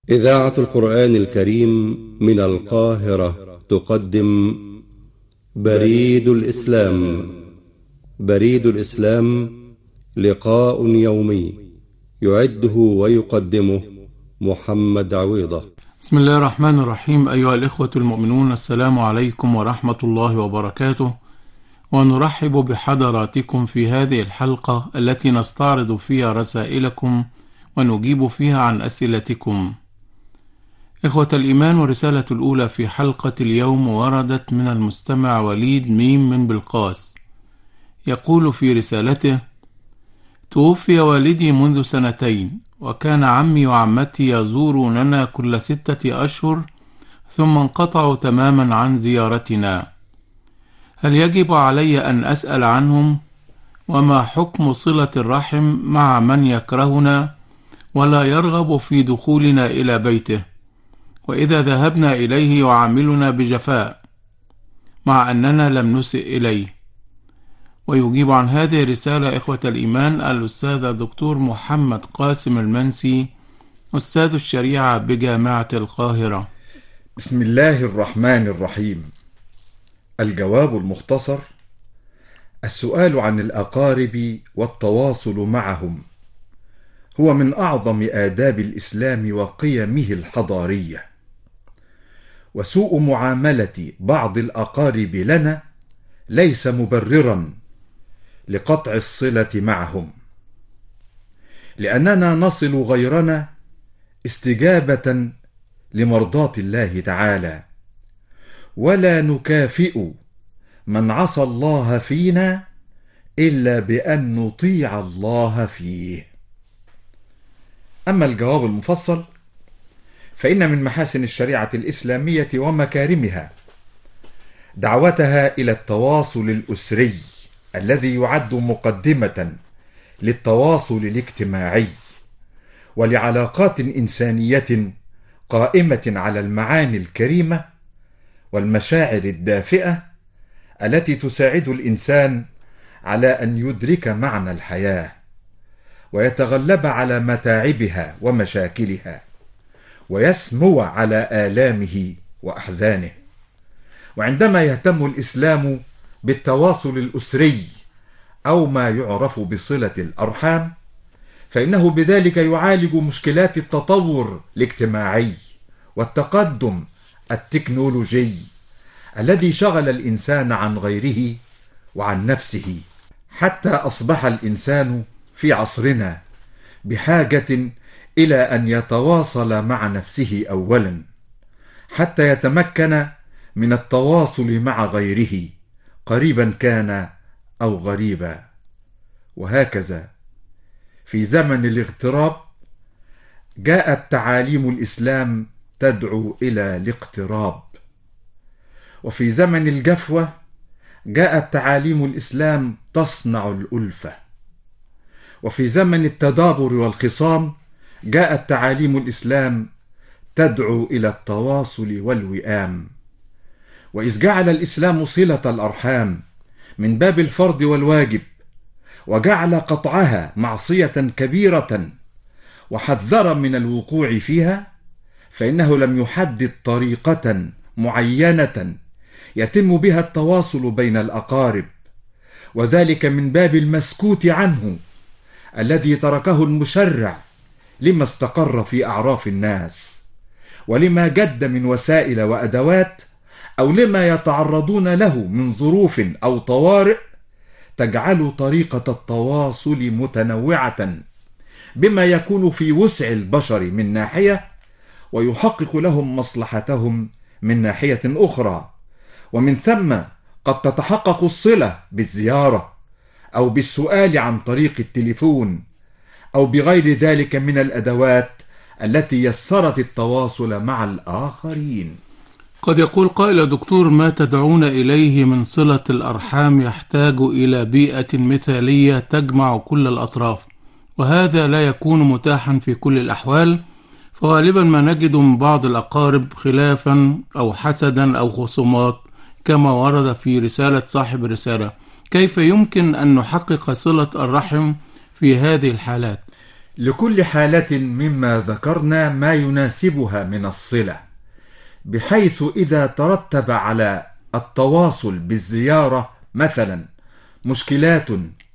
إذاعة القرآن الكريم من القاهرة تقدم بريد الإسلام. بريد الإسلام لقاء يومي يعده ويقدمه محمد عويضة. بسم الله الرحمن الرحيم. أيها الإخوة المؤمنون، السلام عليكم ورحمة الله وبركاته، ونرحب بحضراتكم في هذه الحلقة التي نستعرض فيها رسائلكم ونجيب فيها عن أسئلتكم. إخوة الإيمان، ورسالة الأولى في حلقة اليوم وردت من المستمع وليد ميم من بلقاس. يقول في رسالته: توفي والدي منذ 2 وكان عمي وعمتي يزوروننا كل 6 أشهر ثم انقطعوا تماما عن زيارتنا. هل يجب علي أن أسأل عنهم؟ وما حكم صلة الرحم مع من يكرهنا ولا يرغب في دخولنا إلى بيته، وإذا ذهبنا إليه يعاملنا بجفاء مع أننا لم نسئ إليه؟ ويجيب عن هذه الرسالة إخوة الإيمان الأستاذ الدكتور محمد قاسم المنسي، أستاذ الشريعة بجامعة القاهرة. بسم الله الرحمن الرحيم. الجواب المختصر: السؤال عن الأقارب والتواصل معهم هو من أعظم آداب الإسلام وقيمه الحضارية، وسوء معاملة بعض الأقارب لنا ليس مبررا لقطع الصلة معهم، لأننا نصل غيرنا استجابة لمرضاة الله تعالى، ولا نكافئ من عصى الله فينا إلا بأن نطيع الله فيه. أما الجواب المفصل فإن من محاسن الشريعة الإسلامية ومكارمها دعوتها إلى التواصل الأسري الذي يعد مقدمة للتواصل الاجتماعي ولعلاقات إنسانية قائمة على المعاني الكريمة والمشاعر الدافئة التي تساعد الإنسان على أن يدرك معنى الحياة ويتغلب على متاعبها ومشاكلها ويسمو على آلامه وأحزانه. وعندما يهتم الإسلام بالتواصل الأسري أو ما يعرف بصلة الأرحام، فإنه بذلك يعالج مشكلات التطور الاجتماعي والتقدم التكنولوجي الذي شغل الإنسان عن غيره وعن نفسه، حتى أصبح الإنسان في عصرنا بحاجة إلى أن يتواصل مع نفسه أولا حتى يتمكن من التواصل مع غيره، قريبا كان أو غريبا. وهكذا في زمن الاغتراب جاءت تعاليم الإسلام تدعو إلى الاقتراب، وفي زمن الجفوة جاءت تعاليم الإسلام تصنع الألفة، وفي زمن التدابر والخصام جاءت تعاليم الإسلام تدعو إلى التواصل والوئام. وإذ جعل الإسلام صلة الأرحام من باب الفرض والواجب، وجعل قطعها معصية كبيرة وحذر من الوقوع فيها، فإنه لم يحدد طريقة معينة يتم بها التواصل بين الأقارب، وذلك من باب المسكوت عنه الذي تركه المشرع لما استقر في أعراف الناس، ولما جد من وسائل وأدوات، أو لما يتعرضون له من ظروف أو طوارئ تجعل طريقة التواصل متنوعة بما يكون في وسع البشر من ناحية ويحقق لهم مصلحتهم من ناحية أخرى. ومن ثم قد تتحقق الصلة بالزيارة أو بالسؤال عن طريق التليفون أو بغير ذلك من الأدوات التي يسرت التواصل مع الآخرين. قد يقول قائل: دكتور، ما تدعون إليه من صلة الأرحام يحتاج إلى بيئة مثالية تجمع كل الأطراف، وهذا لا يكون متاحا في كل الأحوال، فغالبا ما نجد من بعض الأقارب خلافا أو حسدا أو خصومات كما ورد في رسالة صاحب الرسالة. كيف يمكن أن نحقق صلة الرحم في هذه الحالات؟ لكل حالة مما ذكرنا ما يناسبها من الصلة، بحيث إذا ترتب على التواصل بالزيارة مثلا مشكلات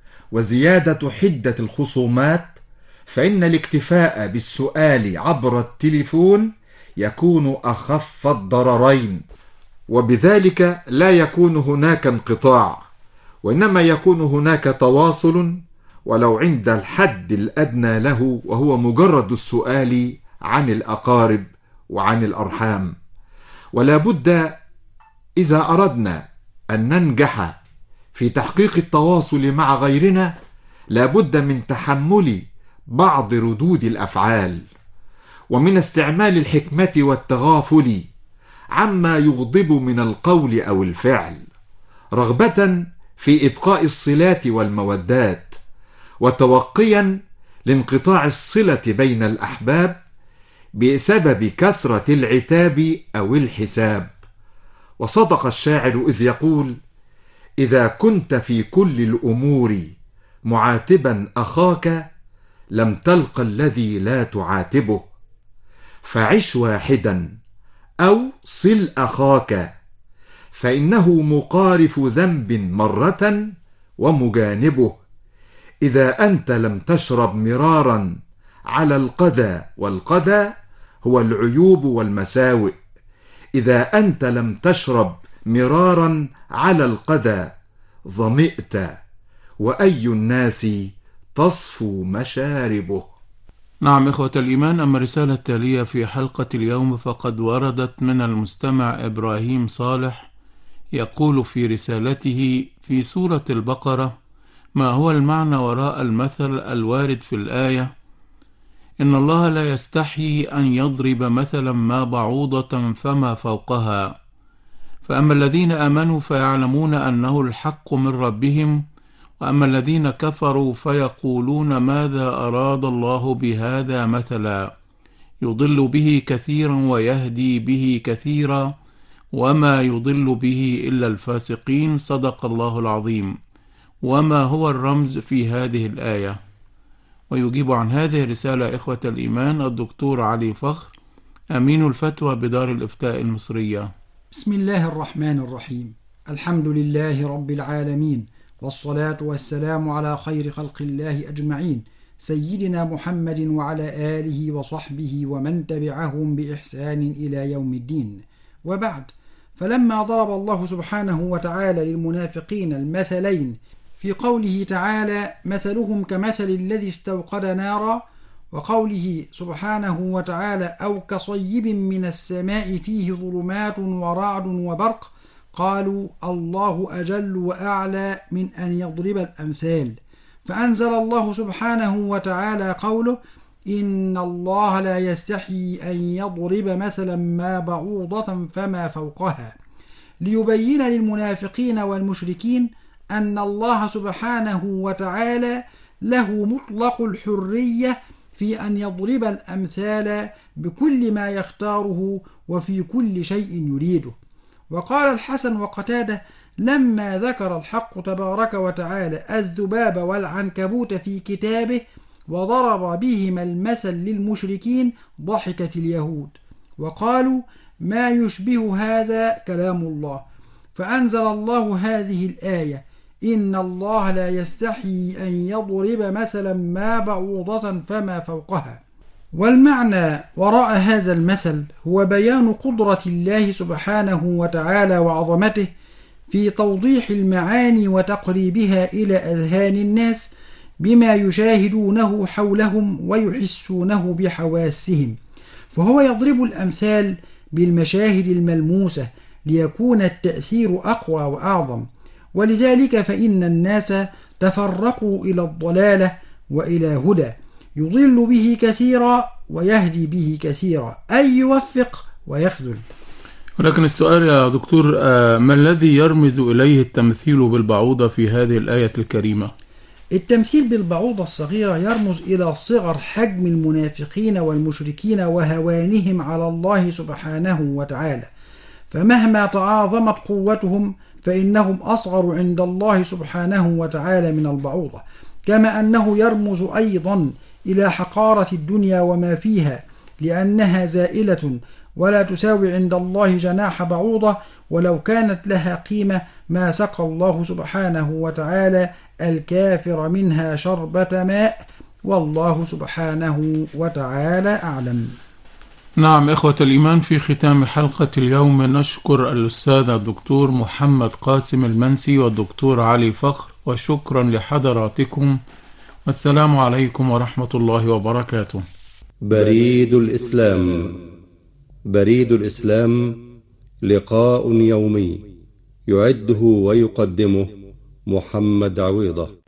وزيادة حدة الخصومات، فإن الاكتفاء بالسؤال عبر التليفون يكون أخف الضررين، وبذلك لا يكون هناك انقطاع، وإنما يكون هناك تواصل ولو عند الحد الأدنى له، وهو مجرد السؤال عن الأقارب وعن الأرحام. ولا بد إذا أردنا أن ننجح في تحقيق التواصل مع غيرنا لا بد من تحمل بعض ردود الأفعال، ومن استعمال الحكمة والتغافل عما يغضب من القول أو الفعل، رغبة في إبقاء الصلات والمودات، وتوقيا لانقطاع الصلة بين الأحباب بسبب كثرة العتاب أو الحساب. وصدق الشاعر إذ يقول: إذا كنت في كل الأمور معاتبا أخاك لم تلق الذي لا تعاتبه، فعش واحدا أو صل أخاك، فإنه مقارف ذنب مرة ومجانبه. إذا أنت لم تشرب مرارا على القذى، والقذى هو العيوب والمساوئ، إذا أنت لم تشرب مرارا على القذى ظمئت، وأي الناس تصفو مشاربه. نعم إخوة الإيمان، أما الرسالة التالية في حلقة اليوم فقد وردت من المستمع إبراهيم صالح، يقول في رسالته: في سورة البقرة ما هو المعنى وراء المثل الوارد في الآية: إن الله لا يستحي أن يضرب مثلا ما بعوضة فما فوقها، فأما الذين آمنوا فيعلمون أنه الحق من ربهم، وأما الذين كفروا فيقولون ماذا أراد الله بهذا مثلا، يضل به كثيرا ويهدي به كثيرا وما يضل به إلا الفاسقين. صدق الله العظيم. وما هو الرمز في هذه الآية؟ ويجيب عن هذه الرسالة إخوة الإيمان الدكتور علي فخر، أمين الفتوى بدار الإفتاء المصرية. بسم الله الرحمن الرحيم. الحمد لله رب العالمين، والصلاة والسلام على خير خلق الله أجمعين، سيدنا محمد وعلى آله وصحبه ومن تبعهم بإحسان إلى يوم الدين. وبعد، فلما ضرب الله سبحانه وتعالى للمنافقين المثلين في قوله تعالى: مثلهم كمثل الذي استوقد نارا، وقوله سبحانه وتعالى: أو كصيب من السماء فيه ظلمات ورعد وبرق، قالوا الله أجل وأعلى من أن يضرب الأمثال، فأنزل الله سبحانه وتعالى قوله: إن الله لا يستحي أن يضرب مثلا ما بعوضة فما فوقها، ليبين للمنافقين والمشركين أن الله سبحانه وتعالى له مطلق الحرية في أن يضرب الأمثال بكل ما يختاره وفي كل شيء يريده. وقال الحسن وقتادة لما ذكر الحق تبارك وتعالى الذباب والعنكبوت في كتابه وضرب بهما المثل للمشركين ضحكت اليهود وقالوا ما يشبه هذا كلام الله، فأنزل الله هذه الآية: إن الله لا يستحي أن يضرب مثلا ما بعوضة فما فوقها. والمعنى وراء هذا المثل هو بيان قدرة الله سبحانه وتعالى وعظمته في توضيح المعاني وتقريبها إلى أذهان الناس بما يشاهدونه حولهم ويحسونه بحواسهم، فهو يضرب الأمثال بالمشاهد الملموسة ليكون التأثير أقوى وأعظم. ولذلك فإن الناس تفرقوا إلى الضلالة وإلى هدى، يضل به كثيرا ويهدي به كثيرا، أي يوفق ويخذل. ولكن السؤال يا دكتور، ما الذي يرمز إليه التمثيل بالبعوضة في هذه الآية الكريمة؟ التمثيل بالبعوضة الصغيرة يرمز إلى صغر حجم المنافقين والمشركين وهوانهم على الله سبحانه وتعالى، فمهما تعاظمت قوتهم فإنهم أصغر عند الله سبحانه وتعالى من البعوضة، كما أنه يرمز أيضا إلى حقارة الدنيا وما فيها، لأنها زائلة ولا تساوي عند الله جناح بعوضة، ولو كانت لها قيمة ما سقى الله سبحانه وتعالى الكافر منها شربة ماء، والله سبحانه وتعالى أعلم. نعم إخوة الإيمان، في ختام حلقة اليوم نشكر الأستاذ الدكتور محمد قاسم المنسي والدكتور علي فخر، وشكرا لحضراتكم، والسلام عليكم ورحمة الله وبركاته. بريد الإسلام. بريد الإسلام لقاء يومي يعده ويقدمه محمد عويضة.